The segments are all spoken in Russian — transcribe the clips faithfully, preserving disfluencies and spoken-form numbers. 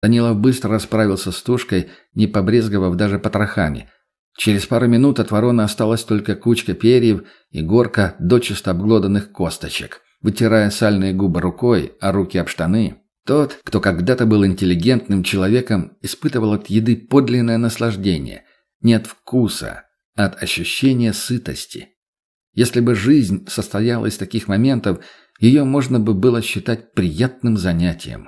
Данилов быстро расправился с тушкой, не побрезговав даже потрохами. Через пару минут от вороны осталась только кучка перьев и горка дочисто обглоданных косточек. Вытирая сальные губы рукой, а руки об штаны, тот, кто когда-то был интеллигентным человеком, испытывал от еды подлинное наслаждение. Не от вкуса, а от ощущения сытости. Если бы жизнь состояла из таких моментов, ее можно бы было считать приятным занятием.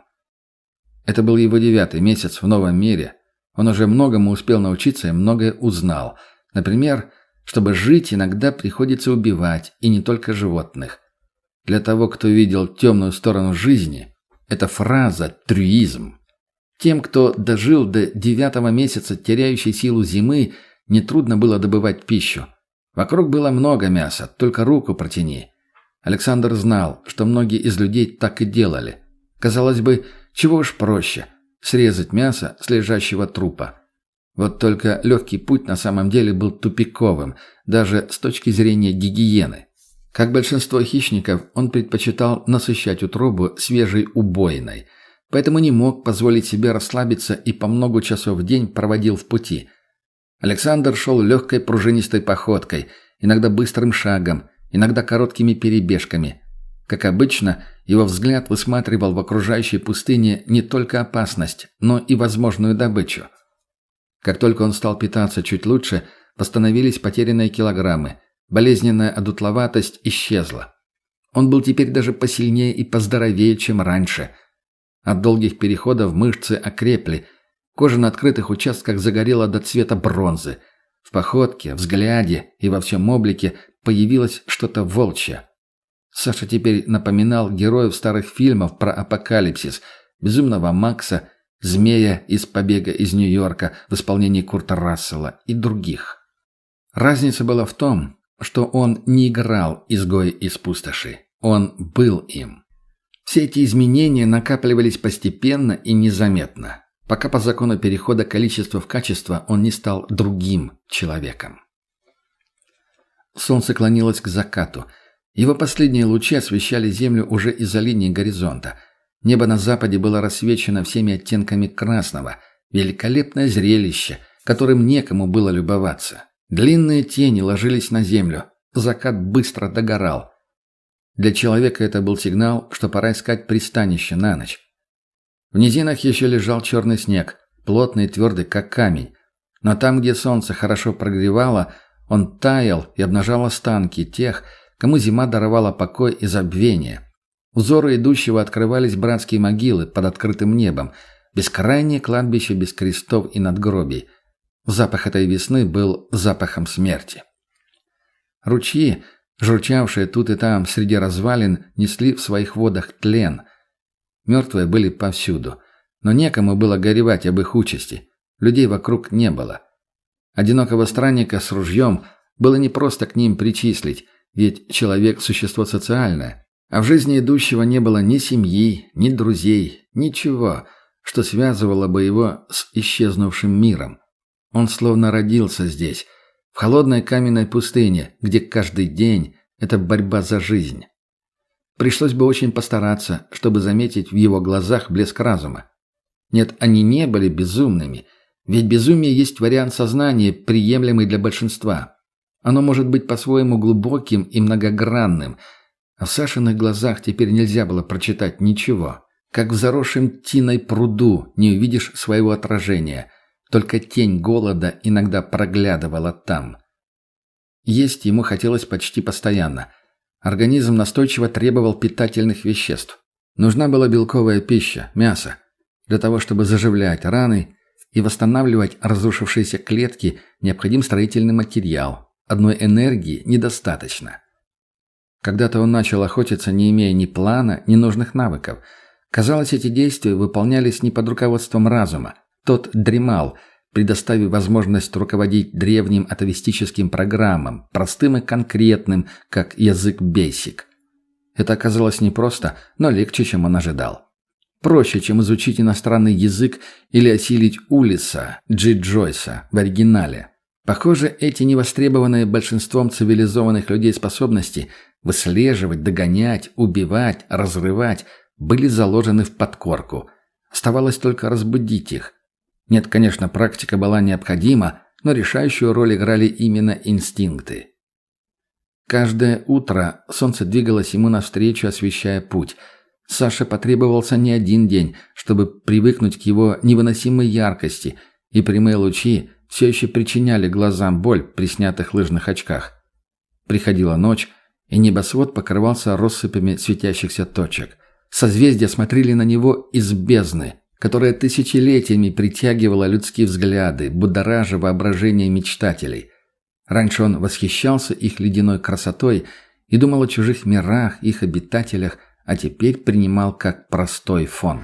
Это был его девятый месяц в новом мире. Он уже многому успел научиться и многое узнал. Например, чтобы жить, иногда приходится убивать, и не только животных. Для того, кто видел темную сторону жизни, эта фраза «трюизм». Тем, кто дожил до девятого месяца теряющей силу зимы, нетрудно было добывать пищу. Вокруг было много мяса, только руку протяни. Александр знал, что многие из людей так и делали. Казалось бы, чего уж проще – срезать мясо с лежащего трупа. Вот только легкий путь на самом деле был тупиковым, даже с точки зрения гигиены. Как большинство хищников, он предпочитал насыщать утробу свежей убоиной, поэтому не мог позволить себе расслабиться и по много часов в день проводил в пути. Александр шел легкой пружинистой походкой, иногда быстрым шагом, иногда короткими перебежками. Как обычно, его взгляд высматривал в окружающей пустыне не только опасность, но и возможную добычу. Как только он стал питаться чуть лучше, восстановились потерянные килограммы. Болезненная одутловатость исчезла. Он был теперь даже посильнее и поздоровее, чем раньше. От долгих переходов мышцы окрепли. Кожа на открытых участках загорела до цвета бронзы. В походке, взгляде и во всем облике появилось что-то волчье. Саша теперь напоминал героев старых фильмов про апокалипсис, безумного Макса, змея из «Побега из Нью-Йорка» в исполнении Курта Рассела и других. Разница была в том, что он не играл изгоя из пустоши. Он был им. Все эти изменения накапливались постепенно и незаметно, пока по закону перехода количества в качество он не стал другим человеком. Солнце клонилось к закату. Его последние лучи освещали землю уже из-за линии горизонта. Небо на западе было рассвечено всеми оттенками красного. Великолепное зрелище, которым некому было любоваться. Длинные тени ложились на землю. Закат быстро догорал. Для человека это был сигнал, что пора искать пристанище на ночь. В низинах еще лежал черный снег, плотный и твердый, как камень. Но там, где солнце хорошо прогревало, он таял и обнажал останки тех, кому зима даровала покой и забвение. Узору идущего открывались братские могилы под открытым небом, бескрайнее кладбище без крестов и надгробий. Запах этой весны был запахом смерти. Ручьи, журчавшие тут и там среди развалин, несли в своих водах тлен. Мертвые были повсюду, но некому было горевать об их участи. Людей вокруг не было. Одинокого странника с ружьем было непросто к ним причислить, ведь человек – существо социальное, а в жизни идущего не было ни семьи, ни друзей, ничего, что связывало бы его с исчезнувшим миром. Он словно родился здесь, в холодной каменной пустыне, где каждый день – это борьба за жизнь. Пришлось бы очень постараться, чтобы заметить в его глазах блеск разума. Нет, они не были безумными, ведь безумие есть вариант сознания, приемлемый для большинства. Оно может быть по-своему глубоким и многогранным, а в Сашиных глазах теперь нельзя было прочитать ничего. Как в заросшем тиной пруду не увидишь своего отражения – только тень голода иногда проглядывала там. Есть ему хотелось почти постоянно. Организм настойчиво требовал питательных веществ. Нужна была белковая пища, мясо. Для того, чтобы заживлять раны и восстанавливать разрушившиеся клетки, необходим строительный материал. Одной энергии недостаточно. Когда-то он начал охотиться, не имея ни плана, ни нужных навыков. Казалось, эти действия выполнялись не под руководством разума. Тот дремал, предоставив возможность руководить древним атовистическим программам, простым и конкретным, как язык Бейсик. Это оказалось непросто, но легче, чем он ожидал. Проще, чем изучить иностранный язык или осилить Улисса, Джи Джойса в оригинале. Похоже, эти невостребованные большинством цивилизованных людей способности выслеживать, догонять, убивать, разрывать были заложены в подкорку. Оставалось только разбудить их. Нет, конечно, практика была необходима, но решающую роль играли именно инстинкты. Каждое утро солнце двигалось ему навстречу, освещая путь. Саше потребовался не один день, чтобы привыкнуть к его невыносимой яркости, и прямые лучи все еще причиняли глазам боль при снятых лыжных очках. Приходила ночь, и небосвод покрывался россыпями светящихся точек. Созвездия смотрели на него из бездны, которая тысячелетиями притягивала людские взгляды, будоража воображение мечтателей. Раньше он восхищался их ледяной красотой и думал о чужих мирах, их обитателях, а теперь принимал как простой фон.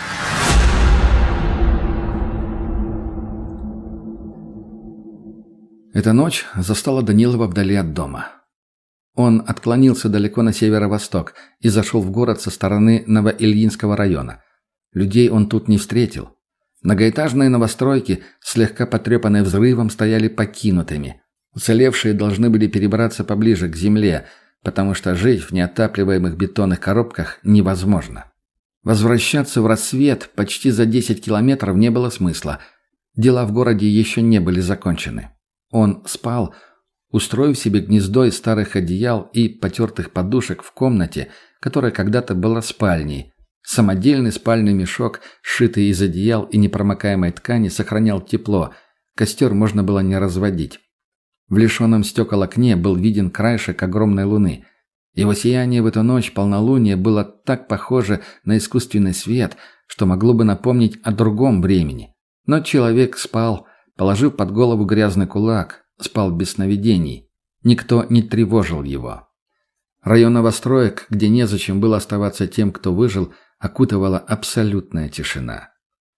Эта ночь застала Данилова вдали от дома. Он отклонился далеко на северо-восток и зашел в город со стороны Новоильинского района. Людей он тут не встретил. Многоэтажные новостройки, слегка потрепанные взрывом, стояли покинутыми. Уцелевшие должны были перебраться поближе к земле, потому что жить в неотапливаемых бетонных коробках невозможно. Возвращаться в рассвет почти за десять километров не было смысла. Дела в городе еще не были закончены. Он спал, устроив себе гнездо из старых одеял и потертых подушек в комнате, которая когда-то была спальней. Самодельный спальный мешок, сшитый из одеял и непромокаемой ткани, сохранял тепло. Костер можно было не разводить. В лишенном стекол окне был виден краешек огромной луны. Его сияние в эту ночь полнолуния было так похоже на искусственный свет, что могло бы напомнить о другом времени. Но человек спал, положив под голову грязный кулак, спал без сновидений. Никто не тревожил его. Район новостроек, где незачем было оставаться тем, кто выжил, окутывала абсолютная тишина.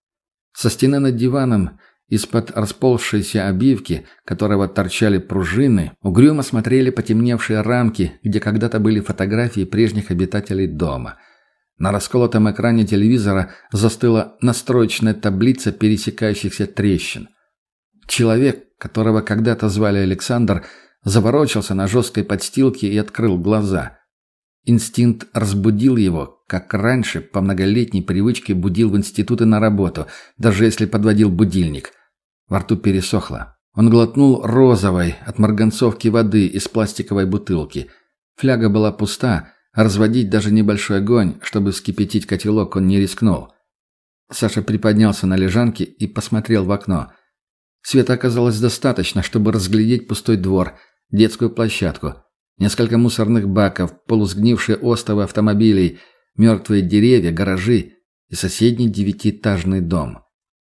Со стены над диваном, из-под расползшейся обивки, которого торчали пружины, угрюмо смотрели потемневшие рамки, где когда-то были фотографии прежних обитателей дома. На расколотом экране телевизора застыла настроечная таблица пересекающихся трещин. Человек, которого когда-то звали Александр, заворочился на жесткой подстилке и открыл глаза. Инстинкт разбудил его, как раньше по многолетней привычке будил в институты на работу, даже если подводил будильник. Во рту пересохло. Он глотнул розовой от марганцовки воды из пластиковой бутылки. Фляга была пуста, а разводить даже небольшой огонь, чтобы вскипятить котелок, он не рискнул. Саша приподнялся на лежанке и посмотрел в окно. Света оказалось достаточно, чтобы разглядеть пустой двор, детскую площадку, несколько мусорных баков, полусгнившие остовы автомобилей, мертвые деревья, гаражи и соседний девятиэтажный дом.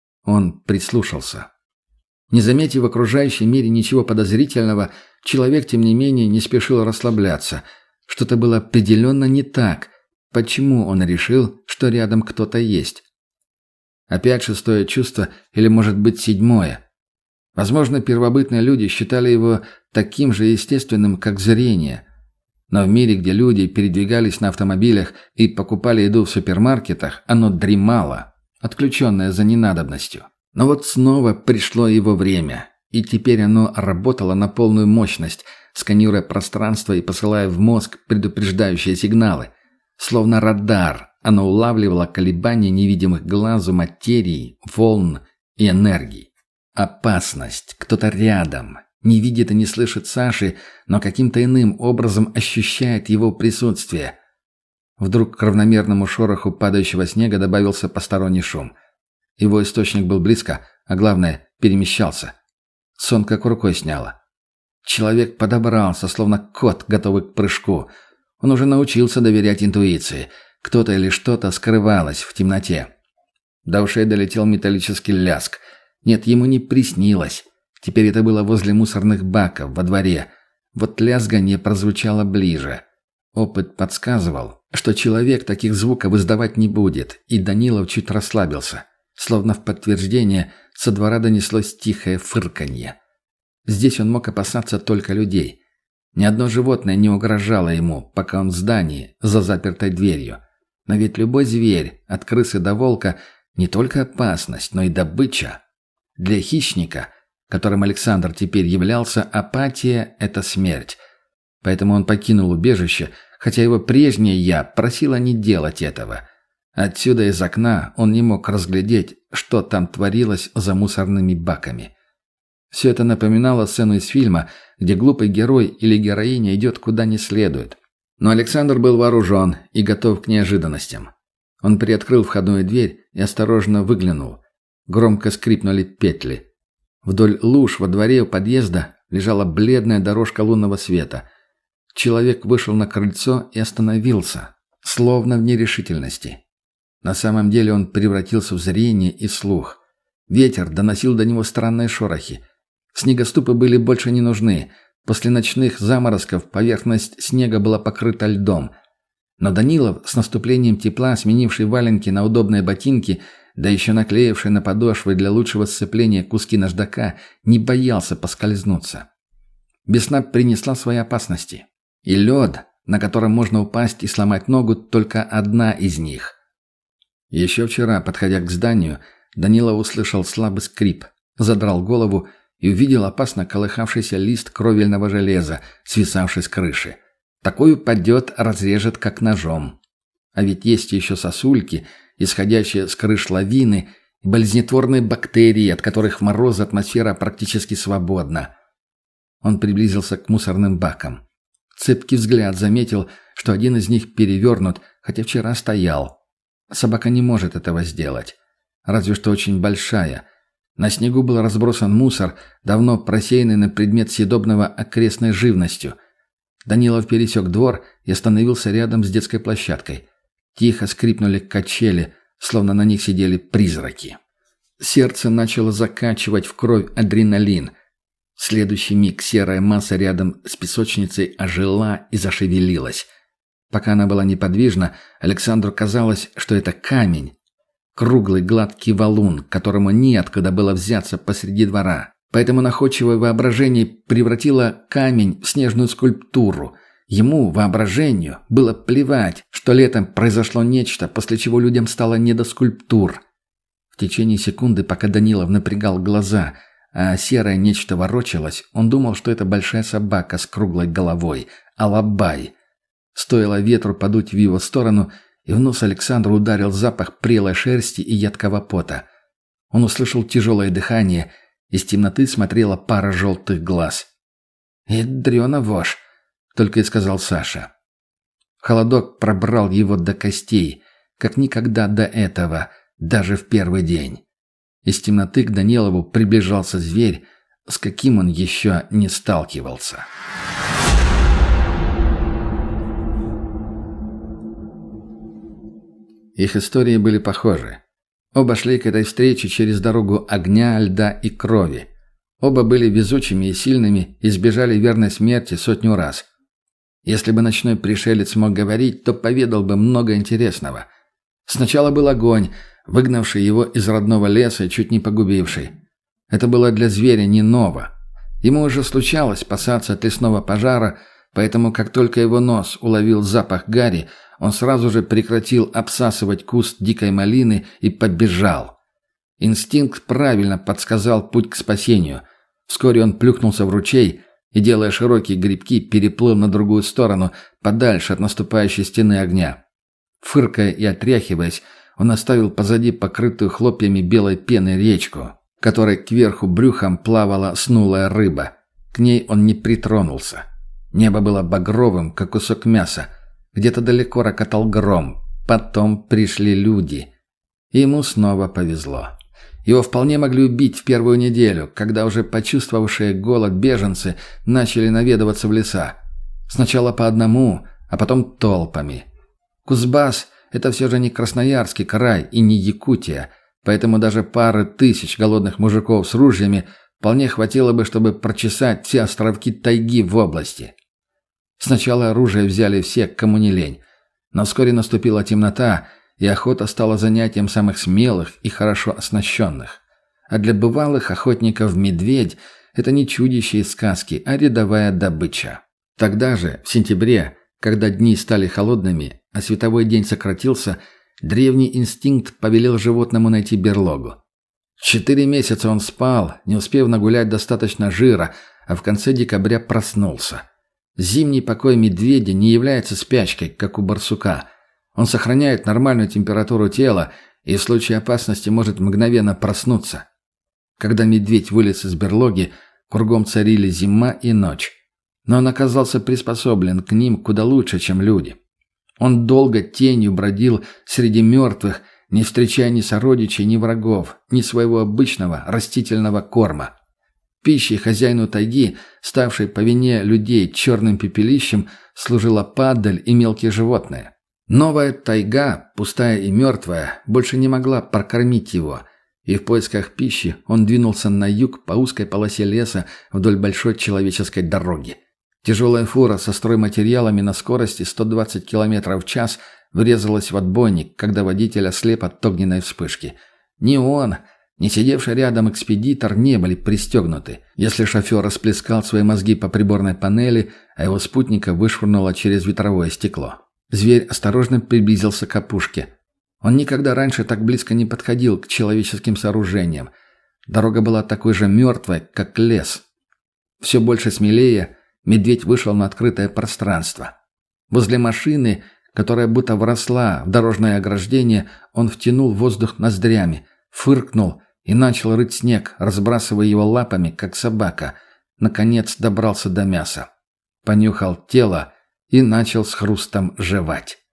Он прислушался. Не заметив в окружающем мире ничего подозрительного, человек, тем не менее, не спешил расслабляться. Что-то было определенно не так. Почему он решил, что рядом кто-то есть? Опять шестое чувство или, может быть, седьмое? Возможно, первобытные люди считали его таким же естественным, как зрение. Но в мире, где люди передвигались на автомобилях и покупали еду в супермаркетах, оно дремало, отключенное за ненадобностью. Но вот снова пришло его время, и теперь оно работало на полную мощность, сканируя пространство и посылая в мозг предупреждающие сигналы. Словно радар, оно улавливало колебания невидимых глазу материи, волн и энергий. Опасность, кто-то рядом, не видит и не слышит Саши, но каким-то иным образом ощущает его присутствие. Вдруг к равномерному шороху падающего снега добавился посторонний шум. Его источник был близко, а главное, перемещался. Сон как рукой сняло. Человек подобрался, словно кот, готовый к прыжку. Он уже научился доверять интуиции. Кто-то или что-то скрывалось в темноте. До ушей долетел металлический ляск. Нет, ему не приснилось. Теперь это было возле мусорных баков, во дворе. Вот лязганье прозвучало ближе. Опыт подсказывал, что человек таких звуков издавать не будет, и Данилов чуть расслабился. Словно в подтверждение со двора донеслось тихое фырканье. Здесь он мог опасаться только людей. Ни одно животное не угрожало ему, пока он в здании, за запертой дверью. Но ведь любой зверь, от крысы до волка, не только опасность, но и добыча. Для хищника, которым Александр теперь являлся, апатия – это смерть. Поэтому он покинул убежище, хотя его прежнее «я» просило не делать этого. Отсюда из окна он не мог разглядеть, что там творилось за мусорными баками. Все это напоминало сцену из фильма, где глупый герой или героиня идет куда не следует. Но Александр был вооружен и готов к неожиданностям. Он приоткрыл входную дверь и осторожно выглянул. Громко скрипнули петли. Вдоль луж во дворе у подъезда лежала бледная дорожка лунного света. Человек вышел на крыльцо и остановился, словно в нерешительности. На самом деле он превратился в зрение и слух. Ветер доносил до него странные шорохи. Снегоступы были больше не нужны. После ночных заморозков поверхность снега была покрыта льдом. Но Данилов, с наступлением тепла, сменивший валенки на удобные ботинки, да еще наклеивший на подошвы для лучшего сцепления куски наждака, не боялся поскользнуться. Весна принесла свои опасности. И лед, на котором можно упасть и сломать ногу, только одна из них. Еще вчера, подходя к зданию, Данилов услышал слабый скрип, задрал голову и увидел опасно колыхавшийся лист кровельного железа, свисавший с крыши. Такой упадет, разрежет как ножом. А ведь есть еще сосульки, исходящие с крыш лавины, и болезнетворные бактерии, от которых в мороз атмосфера практически свободна. Он приблизился к мусорным бакам. Цепкий взгляд заметил, что один из них перевернут, хотя вчера стоял. Собака не может этого сделать. Разве что очень большая. На снегу был разбросан мусор, давно просеянный на предмет съедобного окрестной живностью. Данилов пересек двор и остановился рядом с детской площадкой. Тихо скрипнули качели, словно на них сидели призраки. Сердце начало закачивать в кровь адреналин. В следующий миг серая масса рядом с песочницей ожила и зашевелилась. Пока она была неподвижна, Александру казалось, что это камень. Круглый гладкий валун, которому неоткуда было взяться посреди двора. Поэтому находчивое воображение превратило камень в снежную скульптуру. Ему, воображению, было плевать, что летом произошло нечто, после чего людям стало не до скульптур. В течение секунды, пока Данилов напрягал глаза, а серое нечто ворочалось, он думал, что это большая собака с круглой головой, алабай. Стоило ветру подуть в его сторону, и в нос Александру ударил запах прелой шерсти и едкого пота. Он услышал тяжелое дыхание, из темноты смотрела пара желтых глаз. «Ядрёна вошь!» — только и сказал Саша. Холодок пробрал его до костей, как никогда до этого, даже в первый день. Из темноты к Данилову приближался зверь, с каким он еще не сталкивался. Их истории были похожи. Оба шли к этой встрече через дорогу огня, льда и крови. Оба были везучими и сильными и избежали верной смерти сотню раз. Если бы ночной пришелец мог говорить, то поведал бы много интересного. Сначала был огонь, выгнавший его из родного леса и чуть не погубивший. Это было для зверя не ново. Ему уже случалось спасаться от лесного пожара, поэтому как только его нос уловил запах гари, он сразу же прекратил обсасывать куст дикой малины и побежал. Инстинкт правильно подсказал путь к спасению. Вскоре он плюхнулся в ручей и, делая широкие грибки, переплыл на другую сторону, подальше от наступающей стены огня. Фыркая и отряхиваясь, он оставил позади покрытую хлопьями белой пены речку, которой кверху брюхом плавала снулая рыба. К ней он не притронулся. Небо было багровым, как кусок мяса. Где-то далеко рокотал гром. Потом пришли люди. И ему снова повезло. Его вполне могли убить в первую неделю, когда уже почувствовавшие голод беженцы начали наведываться в леса. Сначала по одному, а потом толпами. Кузбасс – это все же не Красноярский край и не Якутия, поэтому даже пары тысяч голодных мужиков с ружьями вполне хватило бы, чтобы прочесать все островки тайги в области. Сначала оружие взяли все, кому не лень. Но вскоре наступила темнота, и охота стала занятием самых смелых и хорошо оснащенных. А для бывалых охотников медведь – это не чудище из сказки, а рядовая добыча. Тогда же, в сентябре, когда дни стали холодными, а световой день сократился, древний инстинкт повелел животному найти берлогу. Четыре месяца он спал, не успев нагулять достаточно жира, а в конце декабря проснулся. Зимний покой медведя не является спячкой, как у барсука. Он сохраняет нормальную температуру тела и в случае опасности может мгновенно проснуться. Когда медведь вылез из берлоги, кругом царили зима и ночь. Но он оказался приспособлен к ним куда лучше, чем люди. Он долго тенью бродил среди мертвых, не встречая ни сородичей, ни врагов, ни своего обычного растительного корма. Пищей хозяину тайги, ставшей по вине людей черным пепелищем, служила падаль и мелкие животные. Новая тайга, пустая и мертвая, больше не могла прокормить его, и в поисках пищи он двинулся на юг по узкой полосе леса вдоль большой человеческой дороги. Тяжелая фура со стройматериалами на скорости сто двадцать километров в час врезалась в отбойник, когда водитель ослеп от огненной вспышки. Ни он, ни сидевший рядом экспедитор не были пристегнуты, если шофер расплескал свои мозги по приборной панели, а его спутника вышвырнуло через ветровое стекло. Зверь осторожно приблизился к опушке. Он никогда раньше так близко не подходил к человеческим сооружениям. Дорога была такой же мертвой, как лес. Все больше смелее, медведь вышел на открытое пространство. Возле машины, которая будто вросла в дорожное ограждение, он втянул воздух ноздрями, фыркнул и начал рыть снег, разбрасывая его лапами, как собака. Наконец добрался до мяса. Понюхал тело и начал с хрустом жевать.